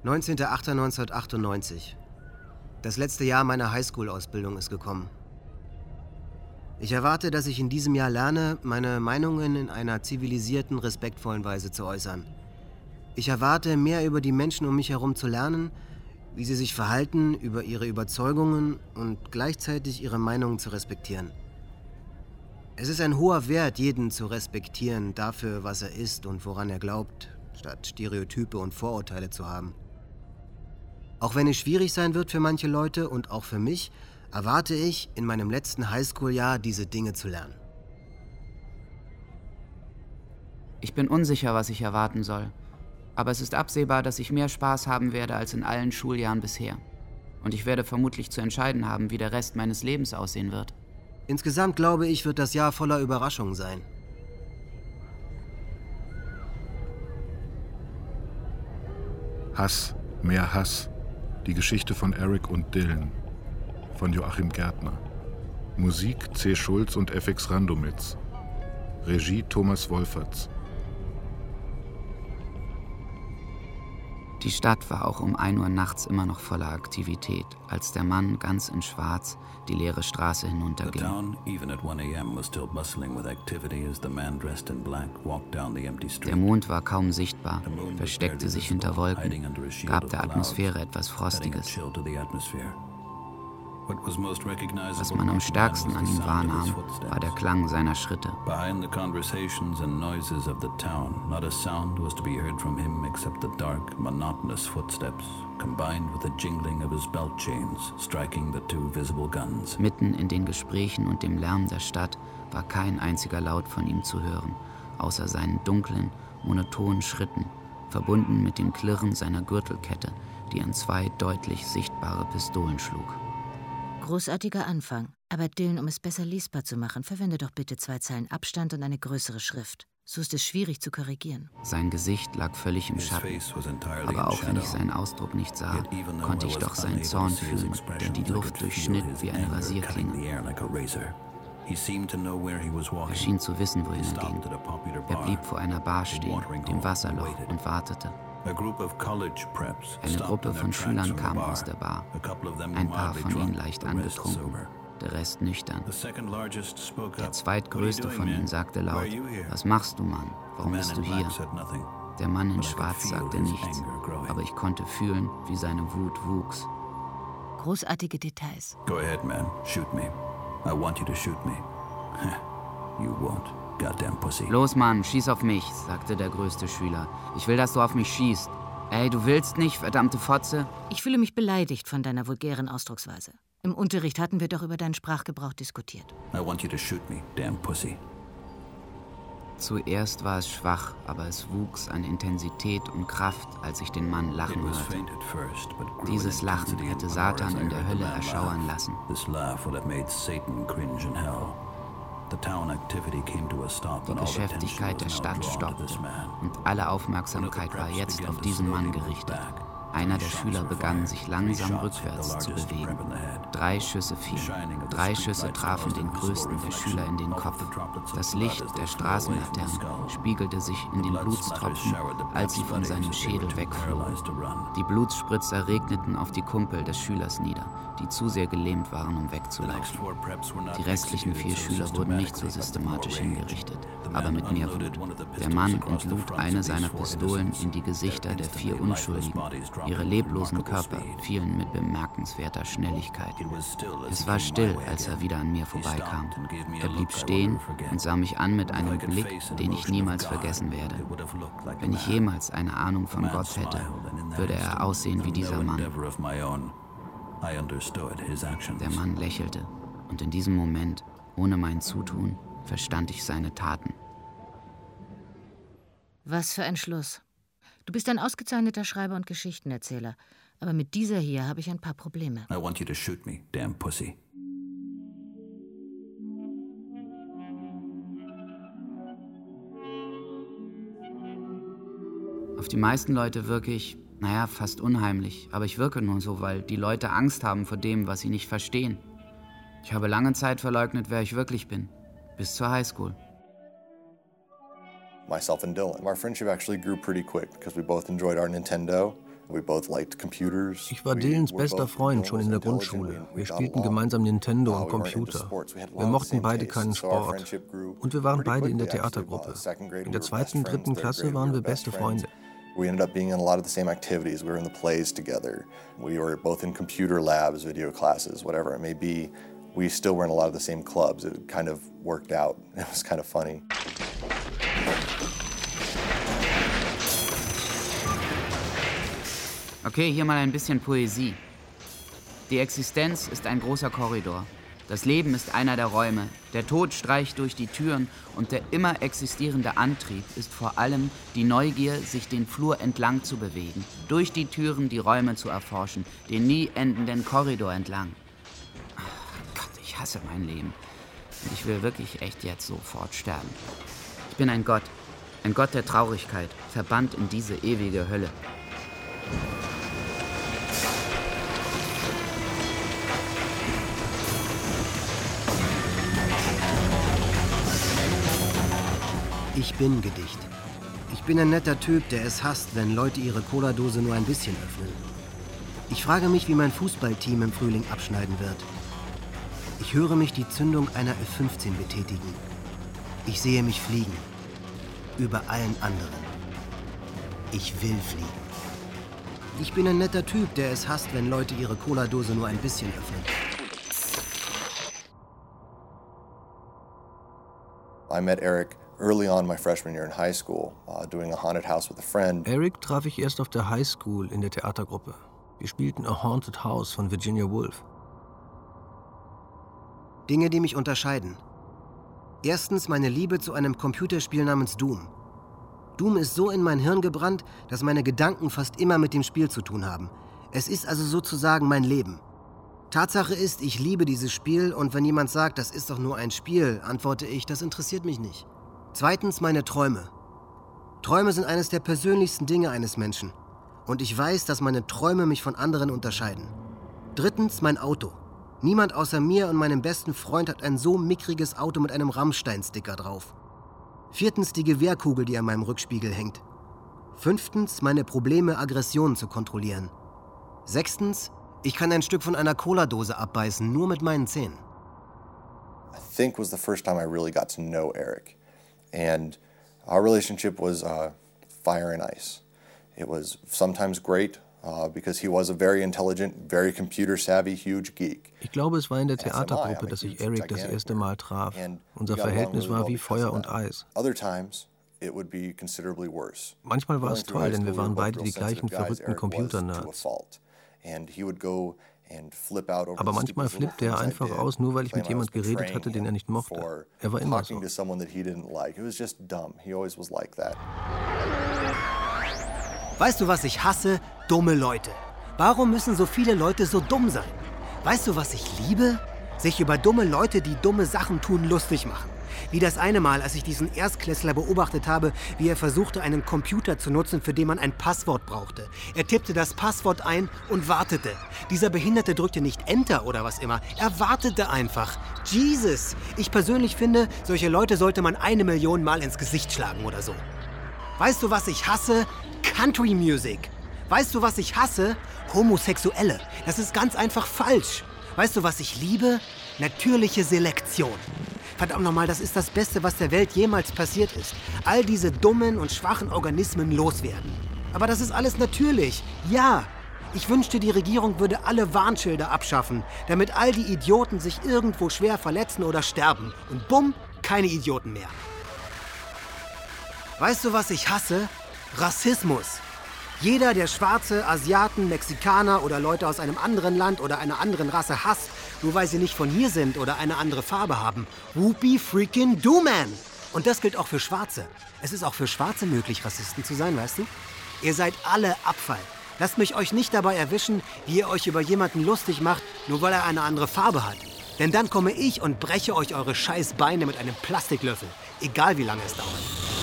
19.08.1998. Das letzte Jahr meiner Highschool-Ausbildung ist gekommen. Ich erwarte, dass ich in diesem Jahr lerne, meine Meinungen in einer zivilisierten, respektvollen Weise zu äußern. Ich erwarte, mehr über die Menschen um mich herum zu lernen, wie sie sich verhalten, über ihre Überzeugungen und gleichzeitig ihre Meinungen zu respektieren. Es ist ein hoher Wert, jeden zu respektieren dafür, was er ist und woran er glaubt, statt Stereotype und Vorurteile zu haben. Auch wenn es schwierig sein wird für manche Leute und auch für mich, erwarte ich, in meinem letzten Highschool-Jahr diese Dinge zu lernen. Ich bin unsicher, was ich erwarten soll. Aber es ist absehbar, dass ich mehr Spaß haben werde als in allen Schuljahren bisher. Und ich werde vermutlich zu entscheiden haben, wie der Rest meines Lebens aussehen wird. Insgesamt, glaube ich, wird das Jahr voller Überraschungen sein. Hass, mehr Hass. Die Geschichte von Eric und Dylan von Joachim Gärtner. Musik C. Schulz und FX Randomitz. Regie Thomas Wolferts. Die Stadt war auch um 1 Uhr nachts immer noch voller Aktivität, als der Mann ganz in Schwarz die leere Straße hinunterging. Der Mond war kaum sichtbar, versteckte sich hinter Wolken, gab der Atmosphäre etwas Frostiges. Was man am stärksten an ihm wahrnahm, war der Klang seiner Schritte. Behind the conversations and noises of the town, not a sound was to be heard from him except the dark, monotonous footsteps, combined with the jingling of his belt chains, striking the 2 visible guns. Mitten in den Gesprächen und dem Lärm der Stadt war kein einziger Laut von ihm zu hören, außer seinen dunklen, monotonen Schritten, verbunden mit dem Klirren seiner Gürtelkette, die an 2 deutlich sichtbare Pistolen schlug. Großartiger Anfang. Aber Dylan, um es besser lesbar zu machen, verwende doch bitte 2 Zeilen Abstand und eine größere Schrift. So ist es schwierig zu korrigieren. Sein Gesicht lag völlig im Schatten. Aber auch wenn ich seinen Ausdruck nicht sah, konnte ich doch seinen Zorn fühlen, der die Luft durchschnitt wie eine Rasierklinge. Er schien zu wissen, wohin er ging. Er blieb vor einer Bar stehen, dem Wasserloch, und wartete. Eine Gruppe von Schülern kam aus der Bar. Ein paar von ihnen leicht angetrunken, der Rest nüchtern. Der zweitgrößte von ihnen sagte laut: „Was machst du, Mann? Warum bist du hier?“ Der Mann in Schwarz sagte nichts, aber ich konnte fühlen, wie seine Wut wuchs. Großartige Details. Go ahead, man. Shoot me. I want you to shoot me. You won't. Goddamn pussy. Los, Mann, schieß auf mich, sagte der größte Schüler. Ich will, dass du auf mich schießt. Ey, du willst nicht, verdammte Fotze? Ich fühle mich beleidigt von deiner vulgären Ausdrucksweise. Im Unterricht hatten wir doch über deinen Sprachgebrauch diskutiert. I want you to shoot me, damn pussy. Zuerst war es schwach, aber es wuchs an Intensität und Kraft, als ich den Mann lachen hörte. Dieses Lachen hätte Satan in der Hölle erschauern lassen. Die Geschäftigkeit der Stadt stoppte und alle Aufmerksamkeit war jetzt auf diesen Mann gerichtet. Einer der Schüler begann, sich langsam rückwärts zu bewegen. 3 Schüsse fielen. 3 Schüsse trafen den größten der Schüler in den Kopf. Das Licht der Straßenlaternen spiegelte sich in den Blutstropfen, als sie von seinem Schädel wegflogen. Die Blutspritzer regneten auf die Kumpel des Schülers nieder, die zu sehr gelähmt waren, um wegzulaufen. Die restlichen 4 Schüler wurden nicht so systematisch hingerichtet, aber mit mehr Wut. Der Mann entlud eine seiner Pistolen in die Gesichter der 4 Unschuldigen. Ihre leblosen Körper fielen mit bemerkenswerter Schnelligkeit. Es war still, als er wieder an mir vorbeikam. Er blieb stehen und sah mich an mit einem Blick, den ich niemals vergessen werde. Wenn ich jemals eine Ahnung von Gott hätte, würde er aussehen wie dieser Mann. Der Mann lächelte, und in diesem Moment, ohne mein Zutun, verstand ich seine Taten. Was für ein Schluss. Du bist ein ausgezeichneter Schreiber und Geschichtenerzähler, aber mit dieser hier habe ich ein paar Probleme. I want you to shoot me, damn pussy. Auf die meisten Leute wirke ich, fast unheimlich, aber ich wirke nur so, weil die Leute Angst haben vor dem, was sie nicht verstehen. Ich habe lange Zeit verleugnet, wer ich wirklich bin, bis zur Highschool. Myself and Dylan. Our friendship actually grew pretty quick because we both enjoyed our Nintendo. Ich war Dylans bester Freund schon in der Grundschule. Wir spielten gemeinsam Nintendo und Computer. Wir mochten beide keinen Sport. Und wir waren beide in der Theatergruppe. In der 2. und 3. Klasse waren wir beste Freunde. We ended up being in a lot of the same activities. We were in the plays together. We were both in computer labs, video classes, whatever it may be. We still were in a lot of the same clubs. It kind of worked out. It was kind of funny. Okay, hier mal ein bisschen Poesie. Die Existenz ist ein großer Korridor. Das Leben ist einer der Räume. Der Tod streicht durch die Türen und der immer existierende Antrieb ist vor allem die Neugier, sich den Flur entlang zu bewegen, durch die Türen die Räume zu erforschen, den nie endenden Korridor entlang. Ach Gott, ich hasse mein Leben. Und ich will wirklich echt jetzt sofort sterben. Ich bin ein Gott der Traurigkeit, verbannt in diese ewige Hölle. Ich bin Gedicht. Ich bin ein netter Typ, der es hasst, wenn Leute ihre Cola-Dose nur ein bisschen öffnen. Ich frage mich, wie mein Fußballteam im Frühling abschneiden wird. Ich höre mich die Zündung einer F-15 betätigen. Ich sehe mich fliegen. Über allen anderen. Ich will fliegen. Ich bin ein netter Typ, der es hasst, wenn Leute ihre Cola-Dose nur ein bisschen öffnen. I met Eric early on my freshman year in high school, doing a haunted house with a friend. Eric traf ich erst auf der High School in der Theatergruppe. Wir spielten A Haunted House von Virginia Woolf. Dinge, die mich unterscheiden. Erstens meine Liebe zu einem Computerspiel namens Doom. Doom ist so in mein Hirn gebrannt, dass meine Gedanken fast immer mit dem Spiel zu tun haben. Es ist also sozusagen mein Leben. Tatsache ist, ich liebe dieses Spiel und wenn jemand sagt, das ist doch nur ein Spiel, antworte ich, das interessiert mich nicht. Zweitens meine Träume. Träume sind eines der persönlichsten Dinge eines Menschen. Und ich weiß, dass meine Träume mich von anderen unterscheiden. Drittens mein Auto. Niemand außer mir und meinem besten Freund hat ein so mickriges Auto mit einem Rammstein-Sticker drauf. Viertens die Gewehrkugel, die an meinem Rückspiegel hängt. Fünftens meine Probleme, Aggressionen zu kontrollieren. Sechstens, ich kann ein Stück von einer Cola-Dose abbeißen, nur mit meinen Zähnen. I think was the first time I really got to know Eric. And our relationship was fire and ice. It was sometimes great because he was a very intelligent, very computer-savvy, huge geek. Ich glaube, es war in der Theatergruppe, dass ich Eric das erste Mal traf. Unser Verhältnis war wie Feuer und Eis. Manchmal war es toll, denn wir waren beide die gleichen verrückten Computer-Nerds. Aber manchmal flippte er einfach aus, nur weil ich mit jemand geredet hatte, den er nicht mochte. Er war immer so. Weißt du, was ich hasse? Dumme Leute. Warum müssen so viele Leute so dumm sein? Weißt du, was ich liebe? Sich über dumme Leute, die dumme Sachen tun, lustig machen. Wie das eine Mal, als ich diesen Erstklässler beobachtet habe, wie er versuchte, einen Computer zu nutzen, für den man ein Passwort brauchte. Er tippte das Passwort ein und wartete. Dieser Behinderte drückte nicht Enter oder was immer. Er wartete einfach. Jesus! Ich persönlich finde, solche Leute sollte man 1 Million Mal ins Gesicht schlagen oder so. Weißt du, was ich hasse? Country Music. Weißt du, was ich hasse? Homosexuelle. Das ist ganz einfach falsch. Weißt du, was ich liebe? Natürliche Selektion. Verdammt nochmal, das ist das Beste, was der Welt jemals passiert ist. All diese dummen und schwachen Organismen loswerden. Aber das ist alles natürlich. Ja, ich wünschte, die Regierung würde alle Warnschilder abschaffen, damit all die Idioten sich irgendwo schwer verletzen oder sterben. Und bumm, keine Idioten mehr. Weißt du, was ich hasse? Rassismus. Jeder, der Schwarze, Asiaten, Mexikaner oder Leute aus einem anderen Land oder einer anderen Rasse hasst, nur weil sie nicht von hier sind oder eine andere Farbe haben. Whoopie freaking do, man! Und das gilt auch für Schwarze. Es ist auch für Schwarze möglich, Rassisten zu sein, weißt du? Ihr seid alle Abfall. Lasst mich euch nicht dabei erwischen, wie ihr euch über jemanden lustig macht, nur weil er eine andere Farbe hat. Denn dann komme ich und breche euch eure scheiß Beine mit einem Plastiklöffel. Egal wie lange es dauert.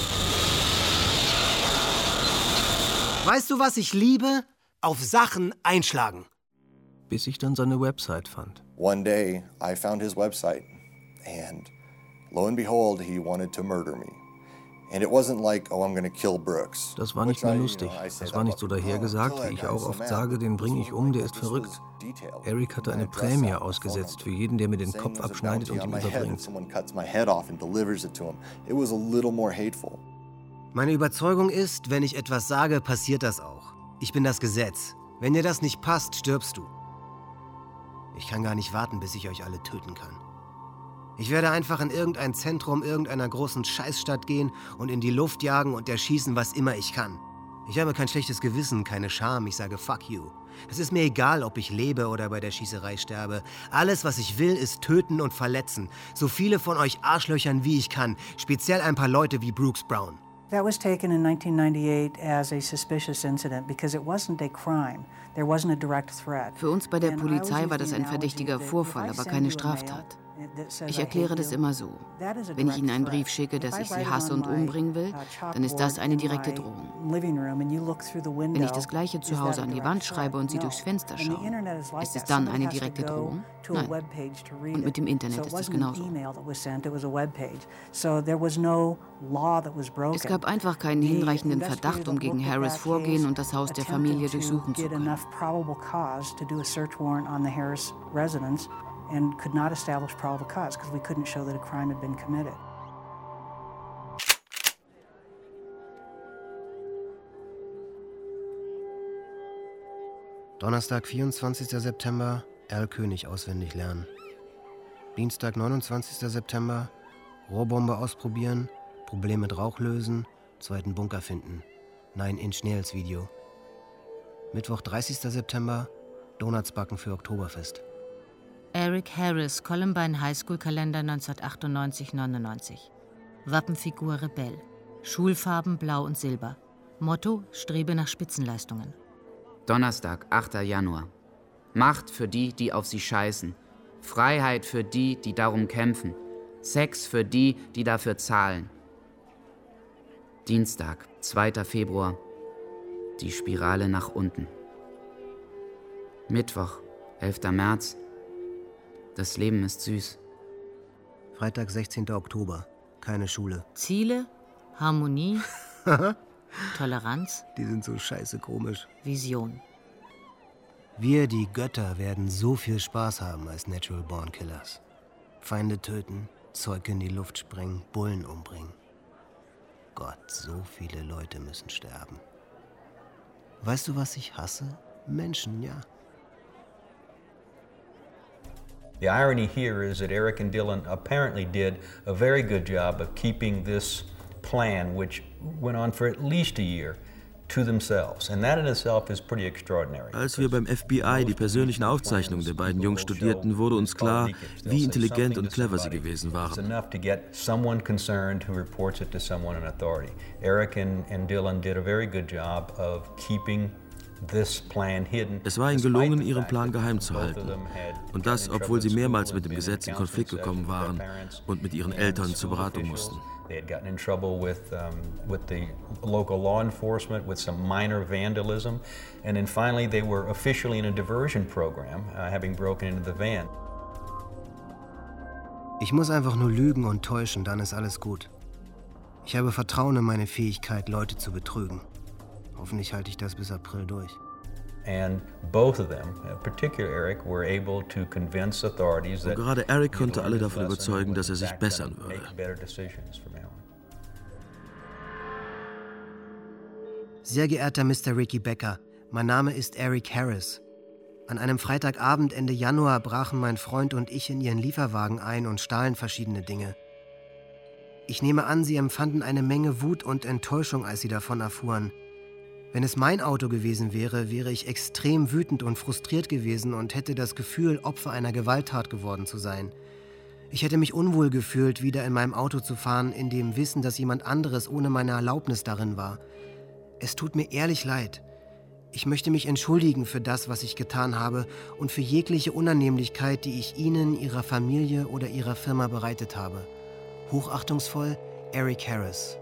Weißt du, was ich liebe? Auf Sachen einschlagen. Bis ich dann seine Website fand. One day I found his website and lo and behold, he wanted to murder me. And it wasn't like, oh, I'm gonna kill Brooks. Das war nicht mehr lustig. Das war nicht so dahergesagt, wie ich auch oft sage, den bringe ich um, der ist verrückt. Eric hatte eine Prämie ausgesetzt für jeden, der mir den Kopf abschneidet und ihn überbringt. Meine Überzeugung ist, wenn ich etwas sage, passiert das auch. Ich bin das Gesetz. Wenn dir das nicht passt, stirbst du. Ich kann gar nicht warten, bis ich euch alle töten kann. Ich werde einfach in irgendein Zentrum irgendeiner großen Scheißstadt gehen und in die Luft jagen und erschießen, was immer ich kann. Ich habe kein schlechtes Gewissen, keine Scham, ich sage fuck you. Es ist mir egal, ob ich lebe oder bei der Schießerei sterbe. Alles, was ich will, ist töten und verletzen. So viele von euch Arschlöchern, wie ich kann. Speziell ein paar Leute wie Brooks Brown. That was taken in 1998 as a suspicious incident because it wasn't a crime. There wasn't a direct threat. Für uns bei der Polizei war das ein verdächtiger Vorfall, aber keine Straftat. Ich erkläre das immer so. Wenn ich Ihnen einen Brief schicke, dass ich Sie hasse und umbringen will, dann ist das eine direkte Drohung. Wenn ich das Gleiche zu Hause an die Wand schreibe und Sie durchs Fenster schauen, ist es dann eine direkte Drohung? Nein. Und mit dem Internet ist es genauso. Es gab einfach keinen hinreichenden Verdacht, um gegen Harris vorgehen und das Haus der Familie durchsuchen zu können. And could not establish probable cause because we couldn't show that a crime had been committed. Donnerstag, 24. September, Al König auswendig lernen. Dienstag, 29. September, Rohrbombe ausprobieren, Problem mit Rauch lösen, zweiten Bunker finden. 9-Inch Nails Video. Mittwoch, 30. September, Donuts backen für Oktoberfest. Eric Harris, Columbine High School Kalender 1998-99. Wappenfigur Rebell. Schulfarben blau und silber. Motto: Strebe nach Spitzenleistungen. Donnerstag, 8. Januar. Macht für die, die auf sie scheißen. Freiheit für die, die darum kämpfen. Sex für die, die dafür zahlen. Dienstag, 2. Februar. Die Spirale nach unten. Mittwoch, 11. März. Das Leben ist süß. Freitag, 16. Oktober. Keine Schule. Ziele, Harmonie, Toleranz. Die sind so scheiße komisch. Vision. Wir, die Götter, werden so viel Spaß haben als Natural Born Killers. Feinde töten, Zeug in die Luft sprengen, Bullen umbringen. Gott, so viele Leute müssen sterben. Weißt du, was ich hasse? Menschen, ja. The irony here is that Eric and Dylan apparently did a very good job of keeping this plan, which went on for at least a year, to themselves. And that in itself is pretty extraordinary. Als wir beim FBI die persönlichen Aufzeichnungen der beiden Jungs studierten, wurde uns klar, wie intelligent und clever sie gewesen waren. It's enough to get someone concerned who reports it to someone in authority. Eric and Dylan did a very good job of keeping Es war ihnen gelungen, ihren Plan geheim zu halten. Und das, obwohl sie mehrmals mit dem Gesetz in Konflikt gekommen waren und mit ihren Eltern zur Beratung mussten. They had gotten in trouble with the local law enforcement, with some minor vandalism, and then finally they were officially in a diversion program, having broken into the van. Ich muss einfach nur lügen und täuschen, dann ist alles gut. Ich habe Vertrauen in meine Fähigkeit, Leute zu betrügen. Hoffentlich halte ich das bis April durch. And both of them, particularly Eric, were able to convince authorities that und gerade Eric konnte alle davon überzeugen, dass er sich bessern würde. Sehr geehrter Mr. Ricky Becker, mein Name ist Eric Harris. An einem Freitagabend Ende Januar brachen mein Freund und ich in Ihren Lieferwagen ein und stahlen verschiedene Dinge. Ich nehme an, Sie empfanden eine Menge Wut und Enttäuschung, als Sie davon erfuhren. Wenn es mein Auto gewesen wäre, wäre ich extrem wütend und frustriert gewesen und hätte das Gefühl, Opfer einer Gewalttat geworden zu sein. Ich hätte mich unwohl gefühlt, wieder in meinem Auto zu fahren, in dem Wissen, dass jemand anderes ohne meine Erlaubnis darin war. Es tut mir ehrlich leid. Ich möchte mich entschuldigen für das, was ich getan habe und für jegliche Unannehmlichkeit, die ich Ihnen, Ihrer Familie oder Ihrer Firma bereitet habe. Hochachtungsvoll, Eric Harris.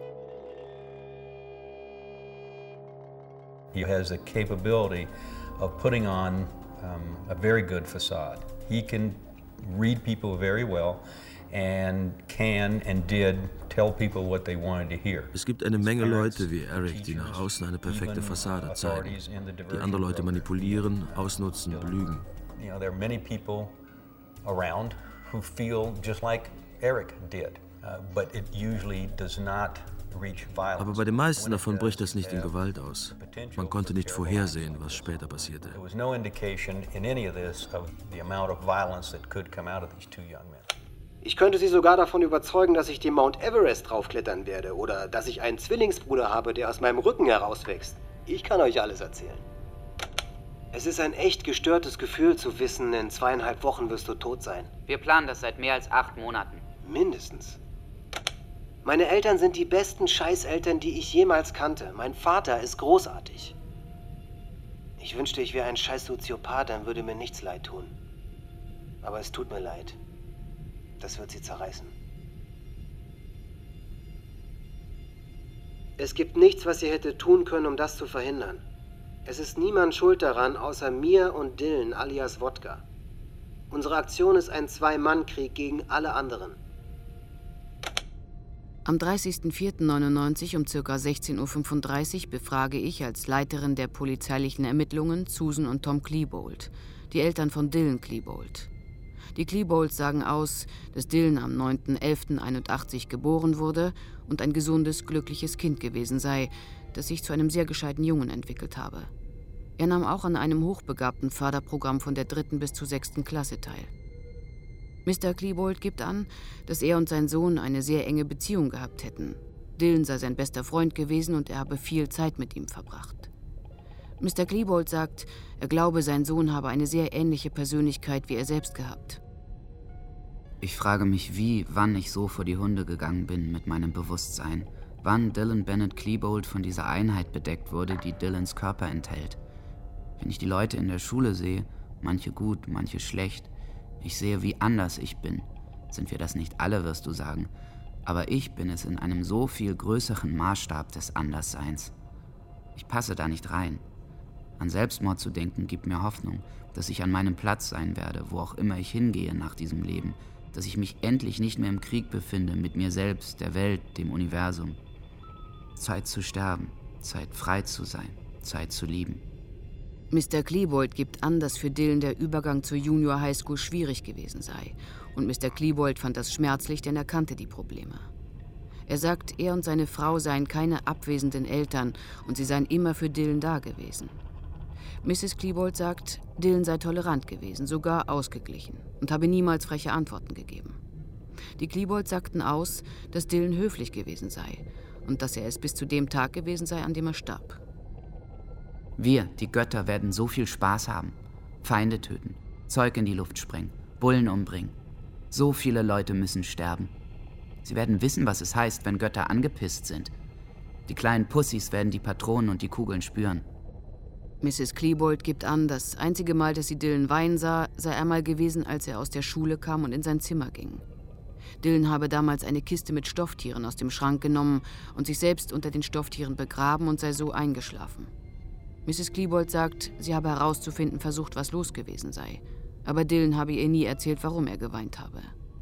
He has the capability of putting on a very good facade. He can read people very well, and can and did tell people what they wanted to hear. Es gibt eine Menge Leute wie Eric, die nach außen eine perfekte Fassade zeigen, die andere Leute manipulieren, ausnutzen, belügen. You know, there are many people around who feel just like Eric did, but it usually does not reach violence. Aber bei den meisten davon bricht das nicht in Gewalt aus. Man konnte nicht vorhersehen, was später passierte. There was no indication in any of this of the amount of violence that could come out of these two young men. Ich könnte Sie sogar davon überzeugen, dass ich den Mount Everest draufklettern werde oder dass ich einen Zwillingsbruder habe, der aus meinem Rücken herauswächst. Ich kann euch alles erzählen. Es ist ein echt gestörtes Gefühl zu wissen, in 2,5 Wochen wirst du tot sein. Wir planen das seit mehr als 8 Monaten. Mindestens. Meine Eltern sind die besten Scheißeltern, die ich jemals kannte. Mein Vater ist großartig. Ich wünschte, ich wäre ein scheiß Soziopath, dann würde mir nichts leid tun. Aber es tut mir leid. Das wird sie zerreißen. Es gibt nichts, was ihr hättet tun können, um das zu verhindern. Es ist niemand schuld daran, außer mir und Dylan alias Wodka. Unsere Aktion ist ein 2-Mann-Krieg gegen alle anderen. Am 30.04.99 um ca. 16:35 Uhr befrage ich als Leiterin der polizeilichen Ermittlungen Susan und Tom Klebold, die Eltern von Dylan Klebold. Die Klebolds sagen aus, dass Dylan am 9.11.81 geboren wurde und ein gesundes, glückliches Kind gewesen sei, das sich zu einem sehr gescheiten Jungen entwickelt habe. Er nahm auch an einem hochbegabten Förderprogramm von der 3. bis zur 6. Klasse teil. Mr. Klebold gibt an, dass er und sein Sohn eine sehr enge Beziehung gehabt hätten. Dylan sei sein bester Freund gewesen und er habe viel Zeit mit ihm verbracht. Mr. Klebold sagt, er glaube, sein Sohn habe eine sehr ähnliche Persönlichkeit wie er selbst gehabt. Ich frage mich, wann ich so vor die Hunde gegangen bin mit meinem Bewusstsein. Wann Dylan Bennett Klebold von dieser Einheit bedeckt wurde, die Dylans Körper enthält. Wenn ich die Leute in der Schule sehe, manche gut, manche schlecht, ich sehe, wie anders ich bin. Sind wir das nicht alle, wirst du sagen. Aber ich bin es in einem so viel größeren Maßstab des Andersseins. Ich passe da nicht rein. An Selbstmord zu denken, gibt mir Hoffnung, dass ich an meinem Platz sein werde, wo auch immer ich hingehe nach diesem Leben, dass ich mich endlich nicht mehr im Krieg befinde mit mir selbst, der Welt, dem Universum. Zeit zu sterben, Zeit frei zu sein, Zeit zu lieben. Mr. Klebold gibt an, dass für Dylan der Übergang zur Junior High School schwierig gewesen sei. Und Mr. Klebold fand das schmerzlich, denn er kannte die Probleme. Er sagt, er und seine Frau seien keine abwesenden Eltern und sie seien immer für Dylan da gewesen. Mrs. Klebold sagt, Dylan sei tolerant gewesen, sogar ausgeglichen und habe niemals freche Antworten gegeben. Die Klebolds sagten aus, dass Dylan höflich gewesen sei und dass er es bis zu dem Tag gewesen sei, an dem er starb. Wir, die Götter, werden so viel Spaß haben. Feinde töten, Zeug in die Luft sprengen, Bullen umbringen. So viele Leute müssen sterben. Sie werden wissen, was es heißt, wenn Götter angepisst sind. Die kleinen Pussys werden die Patronen und die Kugeln spüren. Mrs. Klebold gibt an, das einzige Mal, dass sie Dylan weinen sah, sei einmal gewesen, als er aus der Schule kam und in sein Zimmer ging. Dylan habe damals eine Kiste mit Stofftieren aus dem Schrank genommen und sich selbst unter den Stofftieren begraben und sei so eingeschlafen. Mrs. Klebold sagt, sie habe herauszufinden versucht, was los gewesen sei. Aber Dylan habe ihr nie erzählt, warum er geweint habe.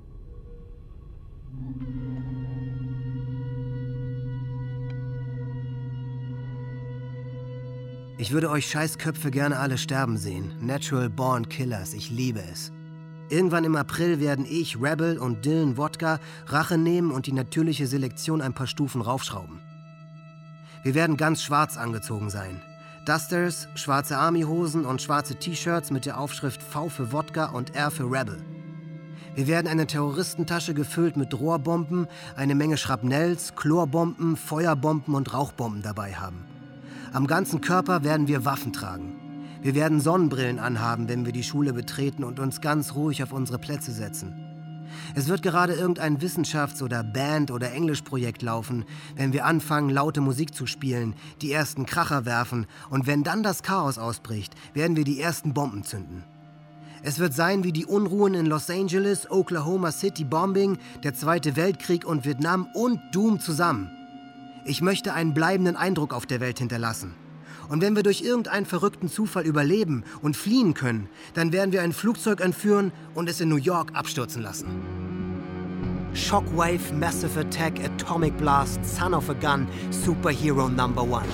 Ich würde euch Scheißköpfe gerne alle sterben sehen. Natural Born Killers, ich liebe es. Irgendwann im April werden ich, Rebel und Dylan Wodka Rache nehmen und die natürliche Selektion ein paar Stufen raufschrauben. Wir werden ganz schwarz angezogen sein. Dusters, schwarze Armyhosen und schwarze T-Shirts mit der Aufschrift V für Wodka und R für Rebel. Wir werden eine Terroristentasche gefüllt mit Rohrbomben, eine Menge Schrapnells, Chlorbomben, Feuerbomben und Rauchbomben dabei haben. Am ganzen Körper werden wir Waffen tragen. Wir werden Sonnenbrillen anhaben, wenn wir die Schule betreten und uns ganz ruhig auf unsere Plätze setzen. Es wird gerade irgendein Wissenschafts- oder Band- oder Englischprojekt laufen, wenn wir anfangen, laute Musik zu spielen, die ersten Kracher werfen und wenn dann das Chaos ausbricht, werden wir die ersten Bomben zünden. Es wird sein wie die Unruhen in Los Angeles, Oklahoma City Bombing, der Zweite Weltkrieg und Vietnam und Doom zusammen. Ich möchte einen bleibenden Eindruck auf der Welt hinterlassen. Und wenn wir durch irgendeinen verrückten Zufall überleben und fliehen können, dann werden wir ein Flugzeug entführen und es in New York abstürzen lassen. Shockwave, Massive Attack, Atomic Blast, Son of a Gun, Superhero Number 1.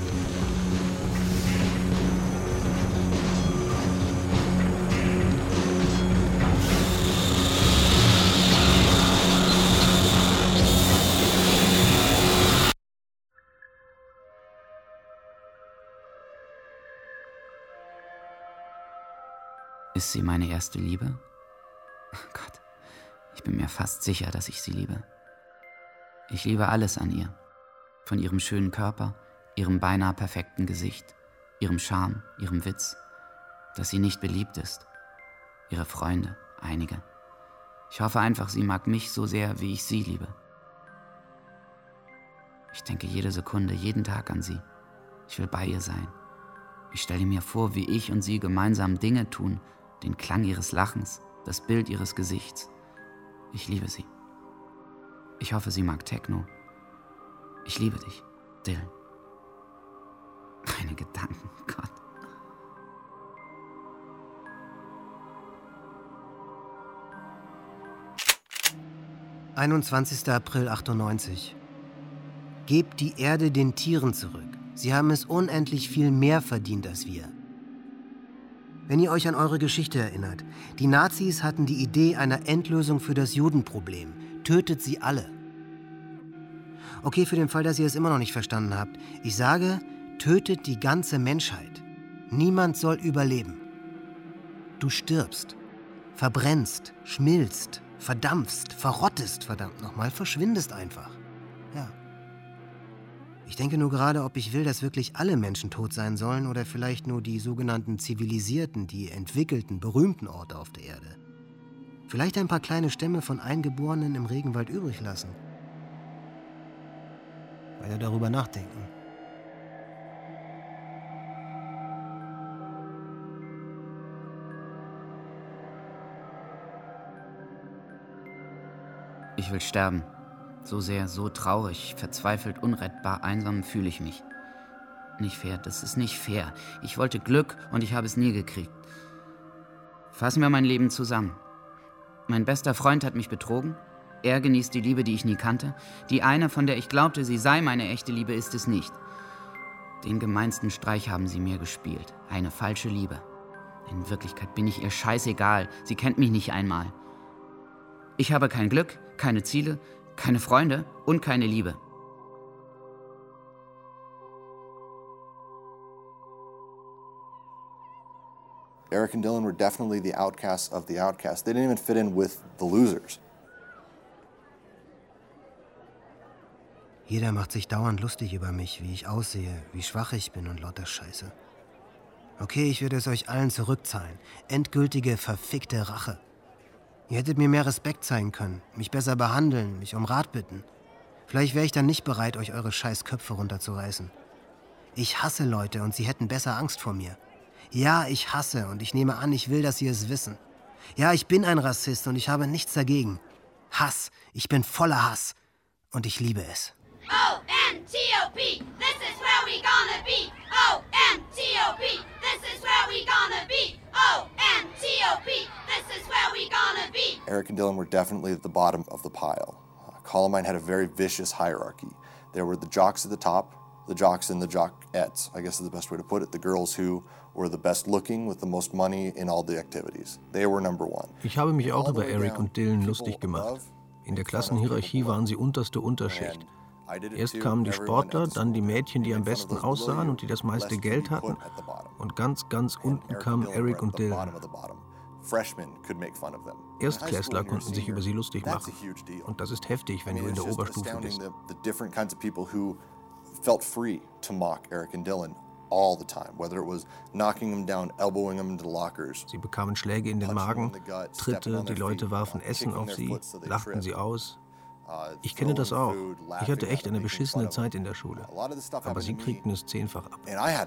Ist sie meine erste Liebe? Oh Gott, ich bin mir fast sicher, dass ich sie liebe. Ich liebe alles an ihr. Von ihrem schönen Körper, ihrem beinahe perfekten Gesicht, ihrem Charme, ihrem Witz. Dass sie nicht beliebt ist. Ihre Freunde, einige. Ich hoffe einfach, sie mag mich so sehr, wie ich sie liebe. Ich denke jede Sekunde, jeden Tag an sie. Ich will bei ihr sein. Ich stelle mir vor, wie ich und sie gemeinsam Dinge tun, den Klang ihres Lachens, das Bild ihres Gesichts. Ich liebe sie. Ich hoffe, sie mag Techno. Ich liebe dich, Dylan. Meine Gedanken, Gott. »21. April 98. Gebt die Erde den Tieren zurück. Sie haben es unendlich viel mehr verdient als wir. Wenn ihr euch an eure Geschichte erinnert, die Nazis hatten die Idee einer Endlösung für das Judenproblem. Tötet sie alle. Okay, für den Fall, dass ihr es immer noch nicht verstanden habt. Ich sage, tötet die ganze Menschheit. Niemand soll überleben. Du stirbst, verbrennst, schmilzt, verdampfst, verrottest, verdammt nochmal, verschwindest einfach. Ja. Ich denke nur gerade, ob ich will, dass wirklich alle Menschen tot sein sollen oder vielleicht nur die sogenannten zivilisierten, die entwickelten, berühmten Orte auf der Erde. Vielleicht ein paar kleine Stämme von Eingeborenen im Regenwald übrig lassen. Weiter darüber nachdenken. Ich will sterben. So sehr, so traurig, verzweifelt, unrettbar, einsam fühle ich mich. Nicht fair, das ist nicht fair. Ich wollte Glück und ich habe es nie gekriegt. Fassen wir mein Leben zusammen. Mein bester Freund hat mich betrogen. Er genießt die Liebe, die ich nie kannte. Die eine, von der ich glaubte, sie sei meine echte Liebe, ist es nicht. Den gemeinsten Streich haben sie mir gespielt. Eine falsche Liebe. In Wirklichkeit bin ich ihr scheißegal. Sie kennt mich nicht einmal. Ich habe kein Glück, keine Ziele, keine Freunde und keine Liebe. Eric and Dylan were definitely the outcasts of the outcasts. They didn't even fit in with the losers. Jeder macht sich dauernd lustig über mich, wie ich aussehe, wie schwach ich bin und lauter Scheiße. Okay, ich werde es euch allen zurückzahlen. Endgültige, verfickte Rache. Ihr hättet mir mehr Respekt zeigen können, mich besser behandeln, mich um Rat bitten. Vielleicht wäre ich dann nicht bereit, euch eure scheiß Köpfe runterzureißen. Ich hasse Leute und sie hätten besser Angst vor mir. Ja, ich hasse und ich nehme an, ich will, dass sie es wissen. Ja, ich bin ein Rassist und ich habe nichts dagegen. Hass, ich bin voller Hass und ich liebe es. O-N-T-O-P, this is where we gonna be. O-N-T-O-P, this is where we gonna be. O-N-T-O-P, this is where we gonna be. Eric and Dylan were definitely at the bottom of the pile. Columbine had a very vicious hierarchy. There were the jocks at the top, the jocks and the jockettes, I guess is the best way to put it. The girls who were the best looking with the most money in all the activities. They were number one. Ich habe mich auch über Eric und Dylan lustig gemacht. In der Klassenhierarchie waren sie unterste Unterschicht. Erst kamen die Sportler, dann die Mädchen, die am besten aussahen und die das meiste Geld hatten. Und ganz, ganz unten kamen Eric und Dylan. Erstklässler konnten sich über sie lustig machen. Und das ist heftig, wenn du in der Oberstufe bist. Sie bekamen Schläge in den Magen, Tritte, die Leute warfen Essen auf sie, lachten sie aus. Ich kenne das auch. Ich hatte echt eine beschissene Zeit in der Schule. Aber sie kriegten es 10-fach ab.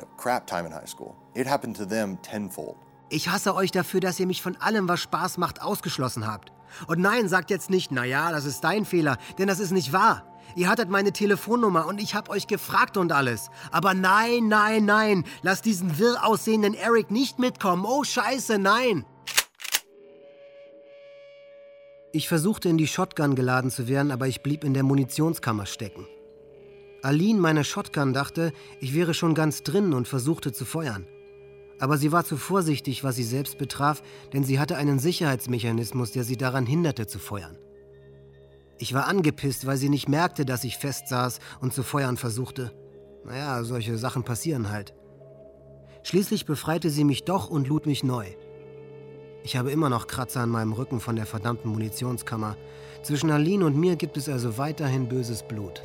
Ich hasse euch dafür, dass ihr mich von allem, was Spaß macht, ausgeschlossen habt. Und nein, sagt jetzt nicht, naja, das ist dein Fehler, denn das ist nicht wahr. Ihr hattet meine Telefonnummer und ich hab euch gefragt und alles. Aber nein, nein, nein, lasst diesen wirr aussehenden Eric nicht mitkommen. Oh, Scheiße, nein. Ich versuchte, in die Shotgun geladen zu werden, aber ich blieb in der Munitionskammer stecken. Aline, meine Shotgun, dachte, ich wäre schon ganz drin und versuchte zu feuern. Aber sie war zu vorsichtig, was sie selbst betraf, denn sie hatte einen Sicherheitsmechanismus, der sie daran hinderte zu feuern. Ich war angepisst, weil sie nicht merkte, dass ich festsaß und zu feuern versuchte. Naja, solche Sachen passieren halt. Schließlich befreite sie mich doch und lud mich neu. Ich habe immer noch Kratzer an meinem Rücken von der verdammten Munitionskammer. Zwischen Aline und mir gibt es also weiterhin böses Blut.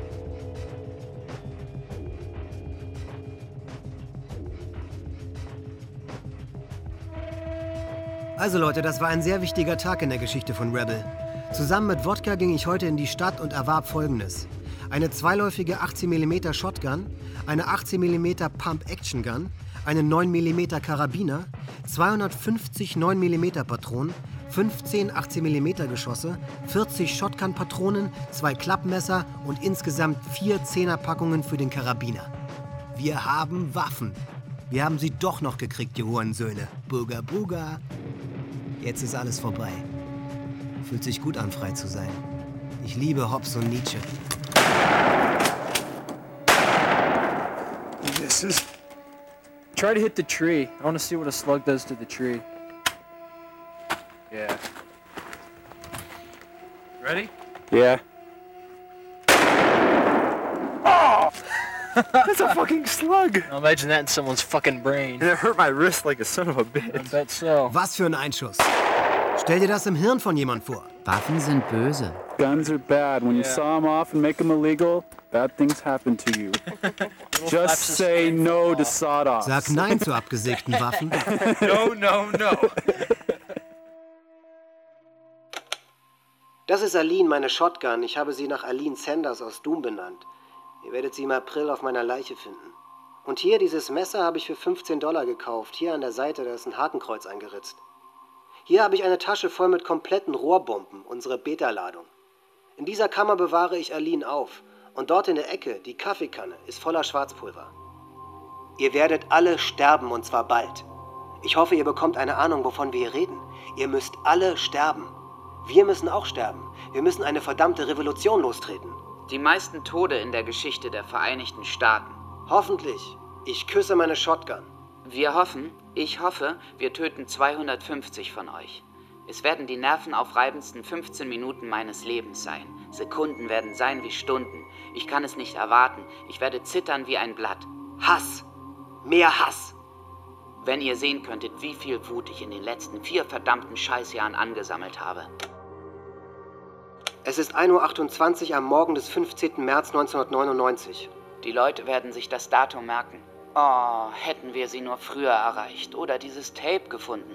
Also Leute, das war ein sehr wichtiger Tag in der Geschichte von Rebel. Zusammen mit Wodka ging ich heute in die Stadt und erwarb Folgendes: eine zweiläufige 18 mm Shotgun, eine 18 mm Pump-Action-Gun, einen 9 mm Karabiner, 250 9 mm Patronen, 15 18 mm Geschosse, 40 Shotgun-Patronen, 2 Klappmesser und insgesamt 4 10er-Packungen für den Karabiner. Wir haben Waffen. Wir haben sie doch noch gekriegt, die Hurensöhne. Buga, buga. Jetzt ist alles vorbei. Fühlt sich gut an, frei zu sein. Ich liebe Hobbes und Nietzsche. This is... Try to hit the tree. I want to see what a slug does to the tree. Yeah. Ready? Yeah. Oh! That's a fucking slug! Now imagine that in someone's fucking brain. And it hurt my wrist like a son of a bitch. I bet so. Was für ein Einschuss. Stell dir das im Hirn von jemand vor. Waffen sind böse. Guns are bad. When you saw them off and make them illegal, bad things happen to you. Just say no to sawed-offs. Sag nein zu abgesägten Waffen. No, no, no. Das ist Aline, meine Shotgun. Ich habe sie nach Aline Sanders aus Doom benannt. Ihr werdet sie im April auf meiner Leiche finden. Und hier, dieses Messer habe ich für $15 gekauft. Hier an der Seite, da ist ein Hakenkreuz eingeritzt. Hier habe ich eine Tasche voll mit kompletten Rohrbomben, unsere Beta-Ladung. In dieser Kammer bewahre ich Aline auf. Und dort in der Ecke, die Kaffeekanne, ist voller Schwarzpulver. Ihr werdet alle sterben, und zwar bald. Ich hoffe, ihr bekommt eine Ahnung, wovon wir hier reden. Ihr müsst alle sterben. Wir müssen auch sterben. Wir müssen eine verdammte Revolution lostreten. Die meisten Tode in der Geschichte der Vereinigten Staaten. Hoffentlich. Ich küsse meine Shotgun. Ich hoffe, wir töten 250 von euch. Es werden die nervenaufreibendsten 15 Minuten meines Lebens sein. Sekunden werden sein wie Stunden. Ich kann es nicht erwarten. Ich werde zittern wie ein Blatt. Hass. Mehr Hass. Wenn ihr sehen könntet, wie viel Wut ich in den letzten 4 verdammten Scheißjahren angesammelt habe. Es ist 1:28 Uhr am Morgen des 15. März 1999. Die Leute werden sich das Datum merken. Oh, hätten wir sie nur früher erreicht oder dieses Tape gefunden.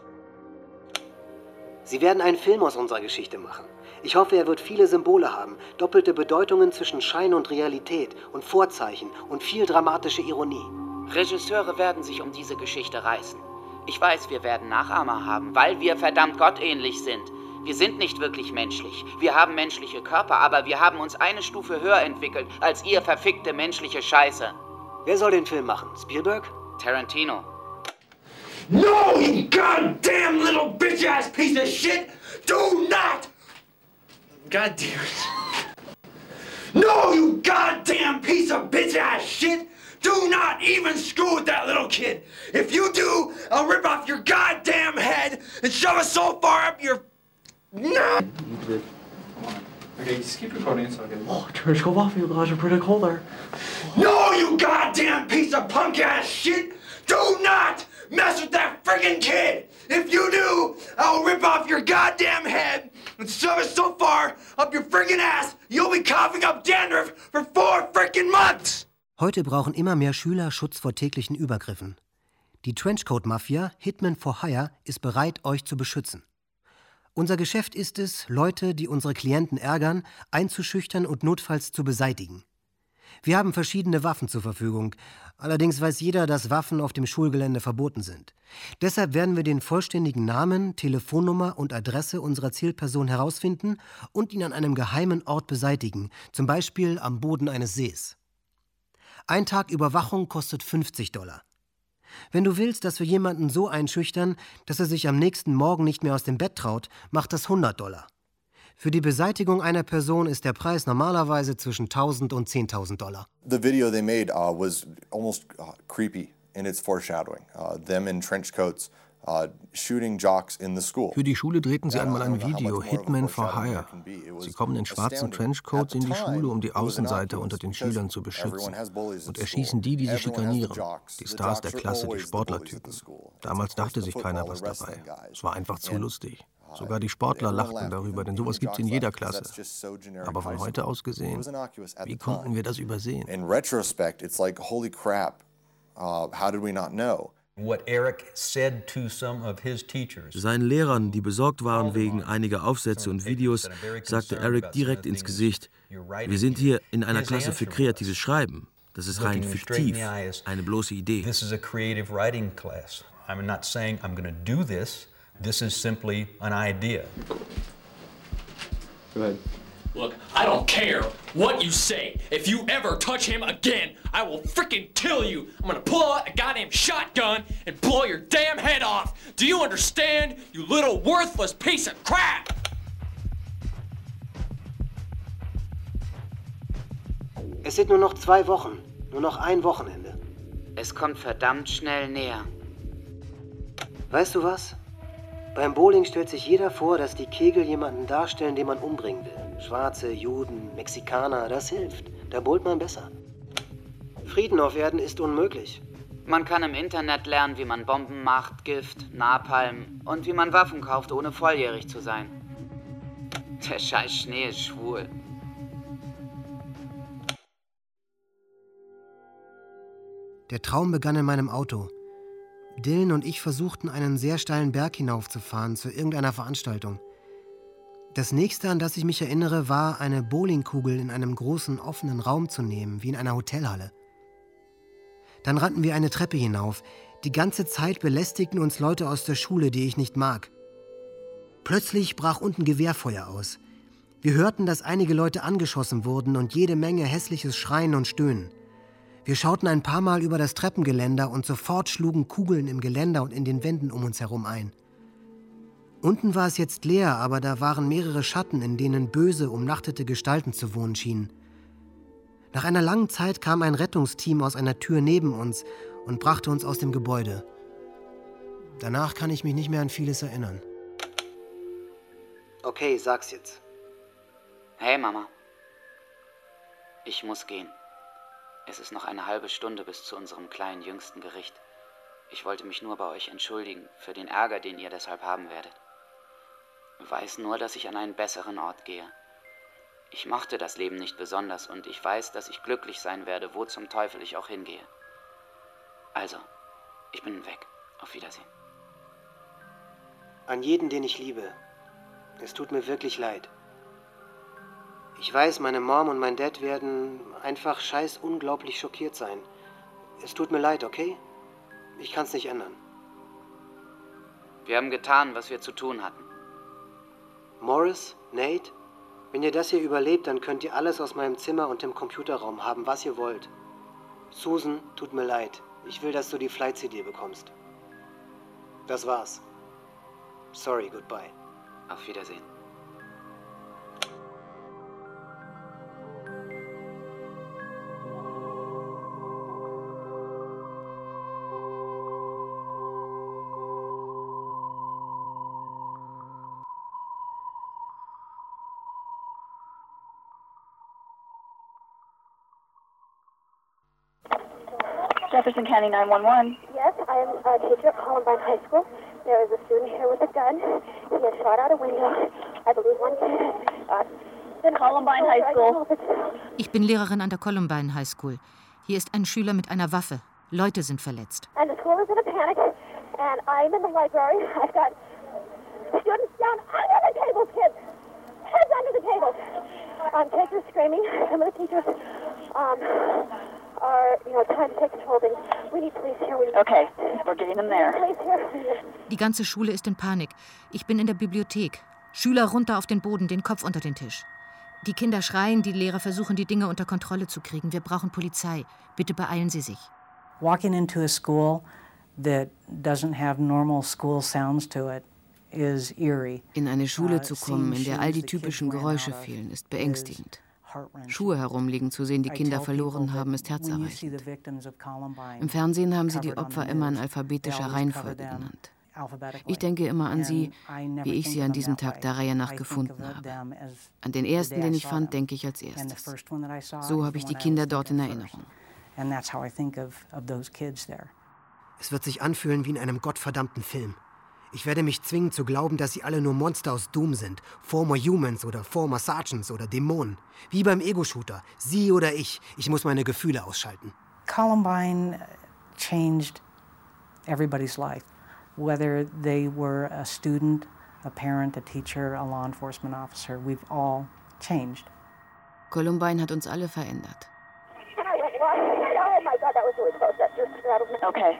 Sie werden einen Film aus unserer Geschichte machen. Ich hoffe, er wird viele Symbole haben, doppelte Bedeutungen zwischen Schein und Realität und Vorzeichen und viel dramatische Ironie. Regisseure werden sich um diese Geschichte reißen. Ich weiß, wir werden Nachahmer haben, weil wir verdammt gottähnlich sind. Wir sind nicht wirklich menschlich. Wir haben menschliche Körper, aber wir haben uns eine Stufe höher entwickelt als ihr verfickte menschliche Scheiße. Wer soll den Film machen? Spielberg? Tarantino. No, you goddamn little bitch-ass piece of shit! Do not! God damn it. No, you goddamn piece of bitch-ass shit! Do not even screw with that little kid! If you do, I'll rip off your goddamn head and shove it so far up your... No! Okay, just keep recording so I can... Oh, George, go off you guys are pretty cold there. No, you goddamn piece of punk-ass shit! Do not mess with that friggin' kid! If you do, I'll rip off your goddamn head and shove it so far up your friggin' ass, you'll be coughing up dandruff for 4 friggin' months! Heute brauchen immer mehr Schüler Schutz vor täglichen Übergriffen. Die Trenchcoat-Mafia, Hitman for Hire, ist bereit, euch zu beschützen. Unser Geschäft ist es, Leute, die unsere Klienten ärgern, einzuschüchtern und notfalls zu beseitigen. Wir haben verschiedene Waffen zur Verfügung. Allerdings weiß jeder, dass Waffen auf dem Schulgelände verboten sind. Deshalb werden wir den vollständigen Namen, Telefonnummer und Adresse unserer Zielperson herausfinden und ihn an einem geheimen Ort beseitigen, zum Beispiel am Boden eines Sees. Ein Tag Überwachung kostet $50. Wenn du willst, dass wir jemanden so einschüchtern, dass er sich am nächsten Morgen nicht mehr aus dem Bett traut, macht das $100. Für die Beseitigung einer Person ist der Preis normalerweise zwischen $1.000 und $10.000. The video they made was almost creepy in its foreshadowing. Them in trench coats. Shooting jocks in the school. Für die Schule drehten sie einmal ein Video, Hitman for Hire. Sie kommen in schwarzen Trenchcoats in die Schule, um die Außenseiter unter den Schülern zu beschützen und erschießen die, die sie schikanieren. Die Stars der Klasse, die Sportlertypen. Damals dachte sich keiner was dabei. Es war einfach zu lustig. Sogar die Sportler lachten darüber, denn sowas gibt es in jeder Klasse. Aber von heute aus gesehen, wie konnten wir das übersehen? In retrospect, it's like, holy crap, how did we not know? Seinen Lehrern, die besorgt waren wegen einiger Aufsätze und Videos, sagte Eric direkt ins Gesicht: Wir sind hier in einer Klasse für kreatives Schreiben. Das ist rein fiktiv, eine bloße Idee. This is a creative writing class. I'm not saying I'm going to do this. This is simply an idea. Go ahead. Look, I don't care what you say. If you ever touch him again, I will freaking kill you. I'm gonna pull out a goddamn shotgun and blow your damn head off. Do you understand, you little worthless piece of crap? Es sind nur noch 2 Wochen. Nur noch ein Wochenende. Es kommt verdammt schnell näher. Weißt du was? Beim Bowling stellt sich jeder vor, dass die Kegel jemanden darstellen, den man umbringen will. Schwarze, Juden, Mexikaner, das hilft. Da bowlt man besser. Frieden auf Erden ist unmöglich. Man kann im Internet lernen, wie man Bomben macht, Gift, Napalm und wie man Waffen kauft, ohne volljährig zu sein. Der scheiß Schnee ist schwul. Der Traum begann in meinem Auto. Dylan und ich versuchten, einen sehr steilen Berg hinaufzufahren zu irgendeiner Veranstaltung. Das nächste, an das ich mich erinnere, war, eine Bowlingkugel in einem großen, offenen Raum zu nehmen, wie in einer Hotelhalle. Dann rannten wir eine Treppe hinauf. Die ganze Zeit belästigten uns Leute aus der Schule, die ich nicht mag. Plötzlich brach unten Gewehrfeuer aus. Wir hörten, dass einige Leute angeschossen wurden und jede Menge hässliches Schreien und Stöhnen. Wir schauten ein paar Mal über das Treppengeländer und sofort schlugen Kugeln im Geländer und in den Wänden um uns herum ein. Unten war es jetzt leer, aber da waren mehrere Schatten, in denen böse, umnachtete Gestalten zu wohnen schienen. Nach einer langen Zeit kam ein Rettungsteam aus einer Tür neben uns und brachte uns aus dem Gebäude. Danach kann ich mich nicht mehr an vieles erinnern. Okay, sag's jetzt. Hey Mama, ich muss gehen. Es ist noch eine halbe Stunde bis zu unserem kleinen jüngsten Gericht. Ich wollte mich nur bei euch entschuldigen für den Ärger, den ihr deshalb haben werdet. Weiß nur, dass ich an einen besseren Ort gehe. Ich mochte das Leben nicht besonders und ich weiß, dass ich glücklich sein werde, wo zum Teufel ich auch hingehe. Also, ich bin weg. Auf Wiedersehen. An jeden, den ich liebe. Es tut mir wirklich leid. Ich weiß, meine Mom und mein Dad werden einfach scheiß unglaublich schockiert sein. Es tut mir leid, okay? Ich kann's nicht ändern. Wir haben getan, was wir zu tun hatten. Morris, Nate, wenn ihr das hier überlebt, dann könnt ihr alles aus meinem Zimmer und dem Computerraum haben, was ihr wollt. Susan, tut mir leid. Ich will, dass du die Flight-CD bekommst. Das war's. Sorry, goodbye. Auf Wiedersehen. Jefferson County 911. Yes, I am a teacher at Columbine High School. There is a student here with a gun. He has shot out a window. I believe one kid. Columbine High School. Ich bin Lehrerin an der Columbine High School. Hier ist ein Schüler mit einer Waffe. Leute sind verletzt. And the school is in a panic. And I'm in the library. I've got students down under the tables, kids. Heads under the tables. Kids are screaming. Some of the teachers are, trying to take control of things. We need police here. Okay, we're getting them there. Die ganze Schule ist in Panik. Ich bin in der Bibliothek. Schüler runter auf den Boden, den Kopf unter den Tisch. Die Kinder schreien, die Lehrer versuchen, die Dinge unter Kontrolle zu kriegen. Wir brauchen Polizei. Bitte beeilen Sie sich. Walking into a school that doesn't have normal school sounds to it is eerie. In eine Schule zu kommen, in der all die typischen Geräusche fehlen, ist beängstigend. Schuhe herumliegen zu sehen, die Kinder verloren haben, ist herzerreichend. Im Fernsehen haben sie die Opfer immer in alphabetischer Reihenfolge genannt. Ich denke immer an sie, wie ich sie an diesem Tag der Reihe nach gefunden habe. An den ersten, den ich fand, denke ich als erstes. So habe ich die Kinder dort in Erinnerung. Es wird sich anfühlen wie in einem gottverdammten Film. Ich werde mich zwingen zu glauben, dass sie alle nur Monster aus Doom sind. Former Humans oder Former Sergeants oder Dämonen. Wie beim Ego-Shooter. Sie oder ich. Ich muss meine Gefühle ausschalten. Columbine changed everybody's life. Whether they were a student, a parent, a teacher, a law enforcement officer, we've all changed. Columbine hat uns alle verändert. Oh my God, that was really close. That just rattled me. Okay.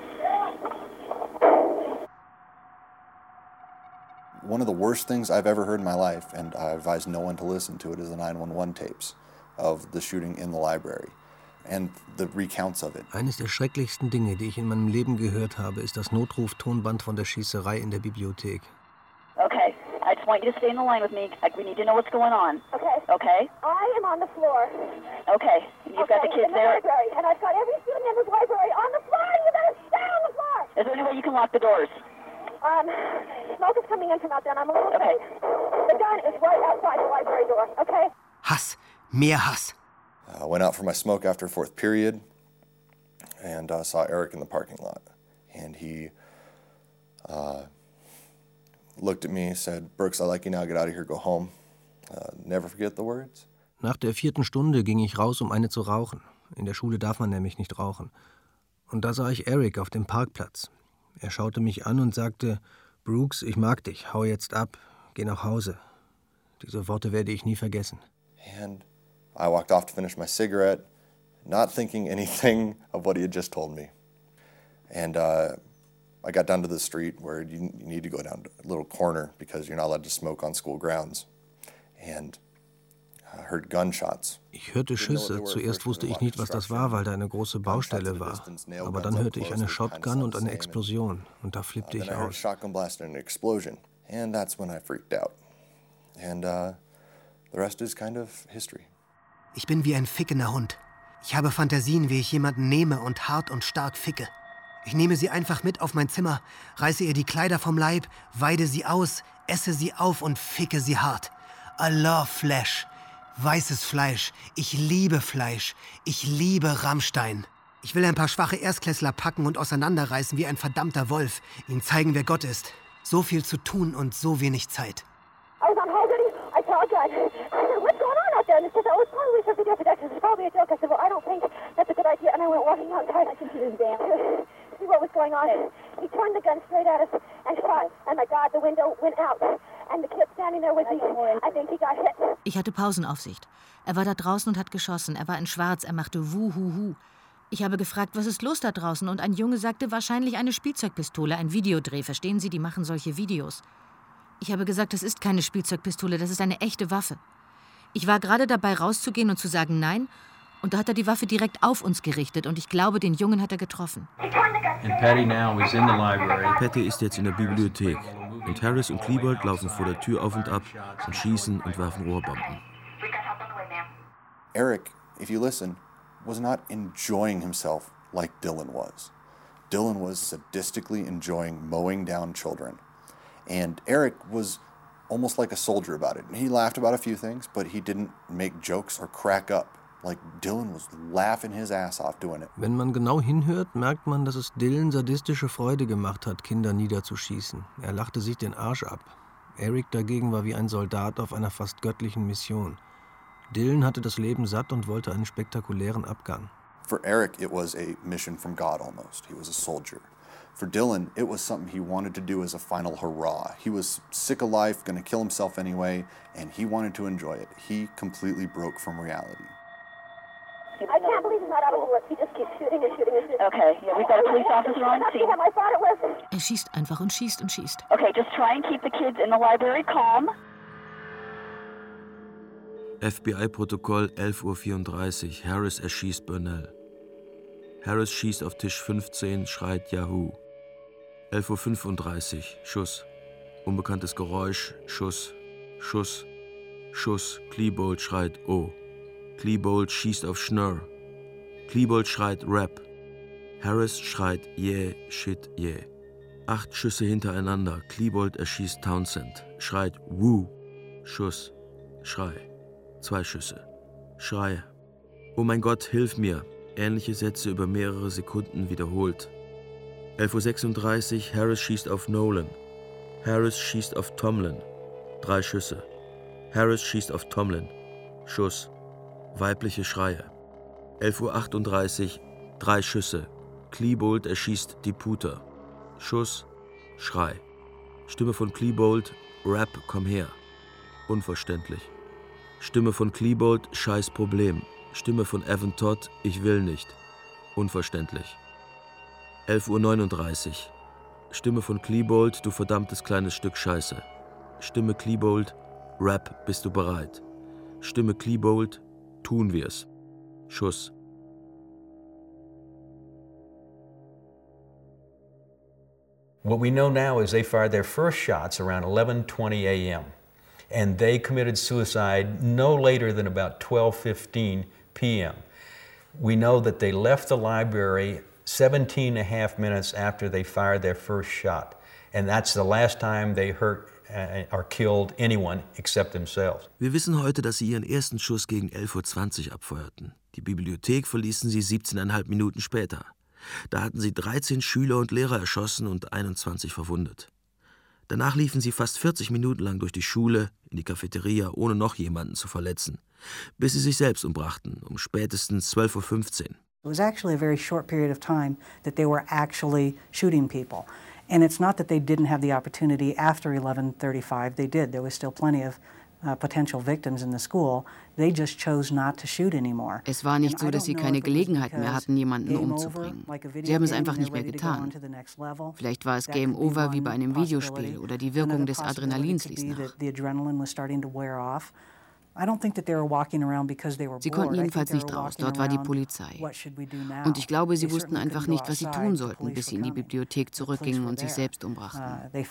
One of the worst things I've ever heard in my life, and I advise no one to listen to it, is the 911 tapes of the shooting in the library and the recounts of it. Eines der schrecklichsten Dinge, die ich in meinem Leben gehört habe, ist das Notruf-Tonband von der Schießerei in der Bibliothek. Okay, I just want you to stay in the line with me. We need to know what's going on. Okay. Okay? I am on the floor. Okay, you've got the kids in the there? library, and I've got every student in the library on the floor. You better stay on the floor. Is there any way you can lock the doors? Smoke is coming in from out there, and I'm a little afraid. The gun is right outside the library door, okay? Hass. Mehr Hass. I went out for my smoke after fourth period and saw Eric in the parking lot. And he looked at me, said, "Brooks, I like you now. Get out of here. Go home. Never forget the words." Nach der 4. Stunde ging ich raus, um eine zu rauchen. In der Schule darf man nämlich nicht rauchen. Und da sah ich Eric auf dem Parkplatz. Er schaute mich an und sagte, "Brooks, ich mag dich. Hau jetzt ab. Geh nach Hause." Diese Worte werde ich nie vergessen. And I walked off to finish my cigarette, not thinking anything of what he had just told me. And I got down to the street where you need to go down to a little corner because you're not allowed to smoke on school grounds. And I heard gunshots. Ich hörte Schüsse. Zuerst wusste ich nicht, was das war, weil da eine große Baustelle war. Aber dann hörte ich eine Shotgun und eine Explosion. Und da flippte ich aus. Shotgun blast and an explosion. And that's when I freaked out. And the rest is kind of history. Ich bin wie ein fickender Hund. Ich habe Fantasien, wie ich jemanden nehme und hart und stark ficke. Ich nehme sie einfach mit auf mein Zimmer, reiße ihr die Kleider vom Leib, weide sie aus, esse sie auf und ficke sie hart. I love flesh. Weißes Fleisch. Ich liebe Fleisch. Ich liebe Rammstein. Ich will ein paar schwache Erstklässler packen und auseinanderreißen wie ein verdammter Wolf. Ihnen zeigen, wer Gott ist. So viel zu tun und so wenig Zeit. I was on hold and I told God, I said, "What's going on out there?" And he said, "Oh, it's probably for video production. It's probably a joke." I said, "Well, I don't think that's a good idea." And I went walking outside. I think he was damn. See what was going on. He turned the gun straight at us and shot. And my God, the window went out. And the kid standing there with me, I think he got hit. Ich hatte Pausenaufsicht. Er war da draußen und hat geschossen. Er war in Schwarz. Er machte Wuhuhu. Ich habe gefragt, was ist los da draußen? Und ein Junge sagte, wahrscheinlich eine Spielzeugpistole, ein Videodreh. Verstehen Sie, die machen solche Videos. Ich habe gesagt, das ist keine Spielzeugpistole, das ist eine echte Waffe. Ich war gerade dabei, rauszugehen und zu sagen Nein. Und da hat er die Waffe direkt auf uns gerichtet. Und ich glaube, den Jungen hat er getroffen. Patty ist jetzt in der Bibliothek. Und Harris und Klebold laufen vor der Tür auf und ab und schießen und werfen Rohrbomben. Eric, if you listen, was not enjoying himself like Dylan was. Dylan was sadistically enjoying mowing down children. And Eric was almost like a soldier about it. He laughed about a few things, but he didn't make jokes or crack up. Like Dylan was laughing his ass off doing it. Wenn man genau hinhört, merkt man, dass es Dylan sadistische Freude gemacht hat, Kinder niederzuschießen. Er lachte sich den Arsch ab. Eric dagegen war wie ein Soldat auf einer fast göttlichen Mission. Dylan hatte das Leben satt und wollte einen spektakulären Abgang. For Eric, it was a mission from God almost. He was a soldier. For Dylan, it was something he wanted to do as a final hurrah. He was sick of life, going to kill himself anyway, and he wanted to enjoy it. He completely broke from reality. I can't believe he's not out of the woods. He just keeps shooting and shooting and shooting. Okay, yeah, we've got a police officer on scene. I thought it was. Er schießt einfach und schießt und schießt. Okay, just try and keep the kids in the library calm. FBI-Protokoll 11:34 Uhr. Harris erschießt Burnell. Harris schießt auf Tisch 15, schreit Yahoo. 11:35 Uhr, Schuss. Unbekanntes Geräusch, Schuss, Schuss, Schuss. Klebold schreit Oh. Klebold schießt auf Schnurr. Klebold schreit Rap. Harris schreit Yeah, shit, yeah. 8 Schüsse hintereinander. Klebold erschießt Townsend. Schreit Woo. Schuss. Schrei. 2 Schüsse. Schreie. Oh mein Gott, hilf mir. Ähnliche Sätze über mehrere Sekunden wiederholt. 11:36 Uhr, Harris schießt auf Nolan. Harris schießt auf Tomlin. 3 Schüsse. Harris schießt auf Tomlin. Schuss. Weibliche Schreie. 11:38 Uhr, 3 Schüsse. Klebold erschießt Diputer. Schuss. Schrei. Stimme von Klebold. Rap, komm her. Unverständlich. Stimme von Klebold. Scheiß Problem. Stimme von Evan Todd. Ich will nicht. Unverständlich. 11:39 Uhr. Stimme von Klebold. Du verdammtes kleines Stück Scheiße. Stimme Klebold. Rap, bist du bereit? Stimme Klebold. Tun wir's. Schuss. What we know now is they fired their first shots around 11:20 a.m. and they committed suicide no later than about 12:15 p.m. We know that they left the library 17 and a half minutes after they fired their first shot, and that's the last time they hurt or killed anyone except themselves. Wir wissen heute, dass sie ihren ersten Schuss gegen 11:20 Uhr abfeuerten. Die Bibliothek verließen sie 17,5 Minuten später. Da hatten sie 13 Schüler und Lehrer erschossen und 21 verwundet. Danach liefen sie fast 40 Minuten lang durch die Schule, in die Cafeteria, ohne noch jemanden zu verletzen, bis sie sich selbst umbrachten, um spätestens 12:15 Uhr. It was actually a very short period of time that they were actually shooting people. And it's not that they didn't have the opportunity after 11:35. They did. There was still plenty of potential victims in the school. They just chose not to shoot anymore. Es war nicht so, dass sie keine Gelegenheit mehr hatten, jemanden umzubringen. Sie haben es einfach nicht mehr getan. Vielleicht war es Game Over wie bei einem Videospiel oder die Wirkung des Adrenalins ließ nach. Sie konnten jedenfalls nicht raus, dort war die Polizei. Und ich glaube, sie wussten einfach nicht, was sie tun sollten, bis sie in die Bibliothek zurückgingen und sich selbst umbrachten. Wir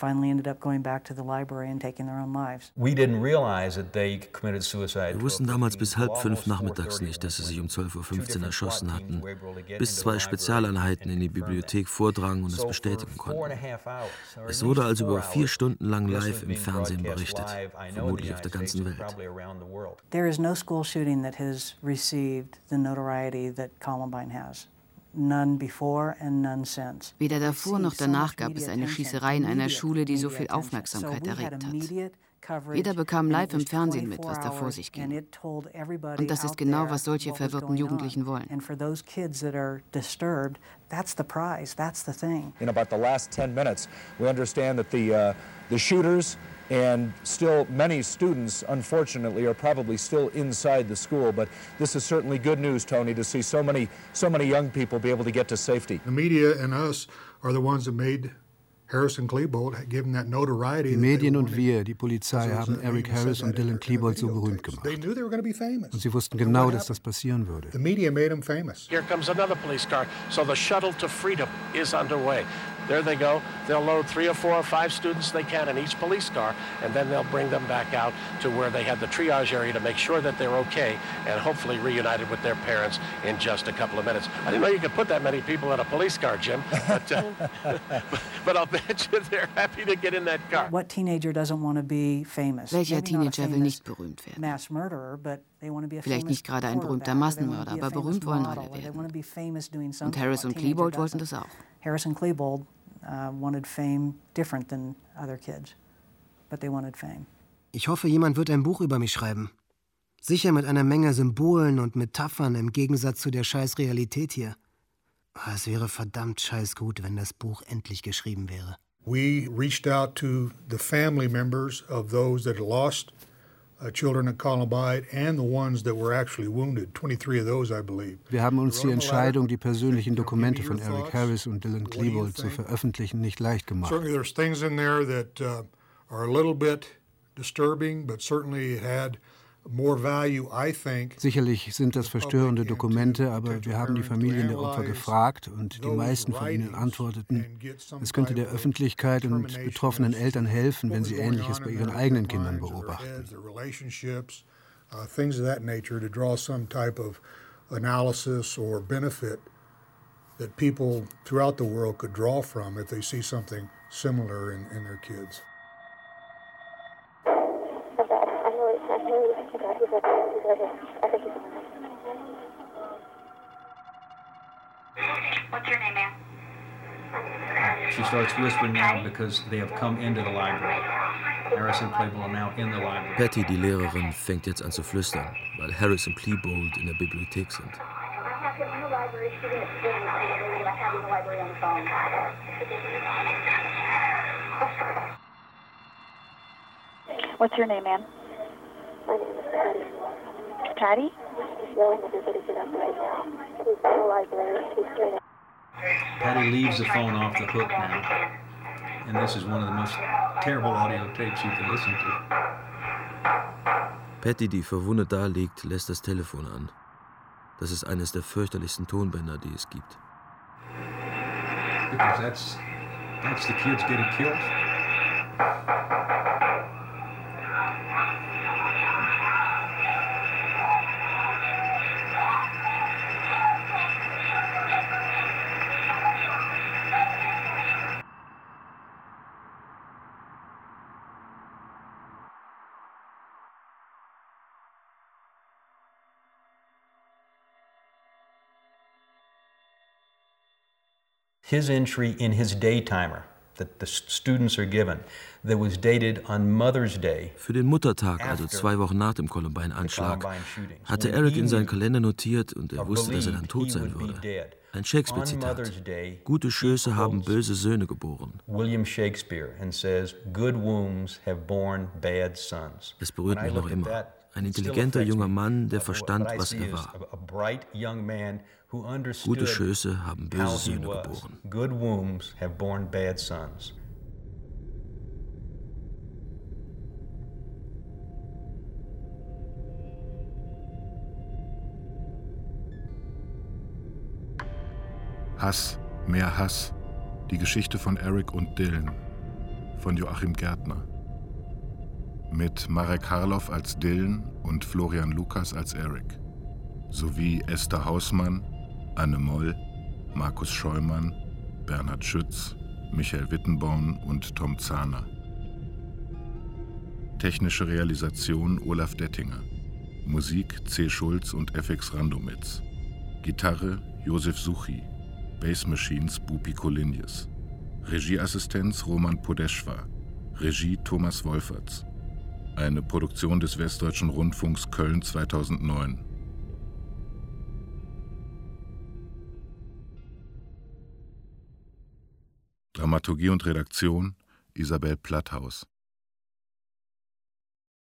wussten damals bis 4:30 nachmittags nicht, dass sie sich um 12:15 Uhr erschossen hatten, bis 2 Spezialeinheiten in die Bibliothek vordrangen und es bestätigen konnten. Es wurde also über 4 Stunden lang live im Fernsehen berichtet, vermutlich auf der ganzen Welt. There is no school shooting that has received the notoriety that Columbine has. None before and none since. Weder davor noch danach gab es eine Schießerei in einer Schule, die so viel Aufmerksamkeit erregt hat. Jeder bekam live im Fernsehen mit, was da vor sich ging. Und das ist genau, was solche verwirrten Jugendlichen wollen. In about the last 10 minutes, we understand that the shooters and still many students, unfortunately, are probably still inside the school. But this is certainly good news, Tony, to see so many young people be able to get to safety. The media and us are the ones that made Harrison Klebold, given that notoriety. Die Medien und wir, die Polizei, haben Eric Harris und Dylan Klebold so berühmt gemacht. Und sie wussten genau, dass das passieren würde. The media made him famous. Here comes another police car. So the shuttle to freedom is underway. There they go. They'll load 3 or 4 or 5 students they can in each police car, and then they'll bring them back out to where they had the triage area to make sure that they're okay and hopefully reunited with their parents in just a couple of minutes. I didn't know you could put that many people in a police car, Jim, but I'll bet you they're happy to get in that car. What teenager doesn't want to be famous? Welcher Teenager will nicht berühmt werden? Mass murderer, but they want to be a Vielleicht nicht gerade ein berühmter Massenmörder, aber berühmt wollen alle werden. Und Harris und Klebold wollten das auch. Harrison Klebold wanted fame different than other kids, but they wanted fame. Ich hoffe, jemand wird ein Buch über mich schreiben. Sicher mit einer Menge Symbolen und Metaphern im Gegensatz zu der scheiß Realität hier. Es wäre verdammt scheiß gut, wenn das Buch endlich geschrieben wäre. We reached out to the family members of those that had lost children at Columbine and the ones that were actually wounded. 23 of those, I believe. Wir haben uns die Entscheidung, die persönlichen Dokumente von Eric Harris und Dylan Klebold zu veröffentlichen, nicht leicht gemacht. Certainly there's things in there that are a little bit disturbing, but certainly it had Sicherlich sind das verstörende Dokumente, aber wir haben die Familien der Opfer gefragt und die meisten von ihnen antworteten, es könnte der Öffentlichkeit und betroffenen Eltern helfen, wenn sie Ähnliches bei ihren eigenen Kindern beobachten. Things of that nature to draw some type of analysis or benefit that people throughout the world could draw from if they see something similar in their kids. What's your name, ma'am? She starts whispering now because they have come into the library. Harris und Klebold are now in the library. Patty, die Lehrerin, fängt jetzt an zu flüstern, weil Harris und Klebold in der Bibliothek sind. What's your name, ma'am? My name is Patty. Patty? She's yelling at everybody to get up right now. She's in the library. She's straight. Patty leaves the phone off the hook now, and this is one of the most terrible audio tapes you can listen to. Patty, die verwundet da liegt, lässt das Telefon an. Das ist eines der fürchterlichsten Tonbänder, die es gibt. Because that's the kids getting killed. His entry in his daytimer that the students are given, that was dated on Mother's Day. Für den Muttertag, also 2 Wochen nach dem Columbine-Anschlag, hatte Eric in seinen Kalender notiert und er wusste, dass er dann tot sein würde. Ein Shakespeare-Zitat. Gute Schöße haben böse Söhne geboren. William Shakespeare and says, good wombs have borne bad sons. Es berührt mich noch immer. Ein intelligenter junger Mann, der verstand, was er war. Gute Schöße haben böse Söhne geboren. Good wombs have borne bad sons. Hass, mehr Hass. Die Geschichte von Eric und Dylan von Joachim Gärtner. Mit Marek Harloff als Dylan und Florian Lukas als Eric. Sowie Esther Hausmann, Anne Moll, Markus Scheumann, Bernhard Schütz, Michael Wittenborn und Tom Zahner. Technische Realisation Olaf Dettinger. Musik C. Schulz und FX Randomitz. Gitarre Josef Suchi. Bass Machines Bupi Kolinjes. Regieassistenz Roman Podeschwa. Regie Thomas Wolferts. Eine Produktion des Westdeutschen Rundfunks Köln 2009. Dramaturgie und Redaktion Isabel Platthaus.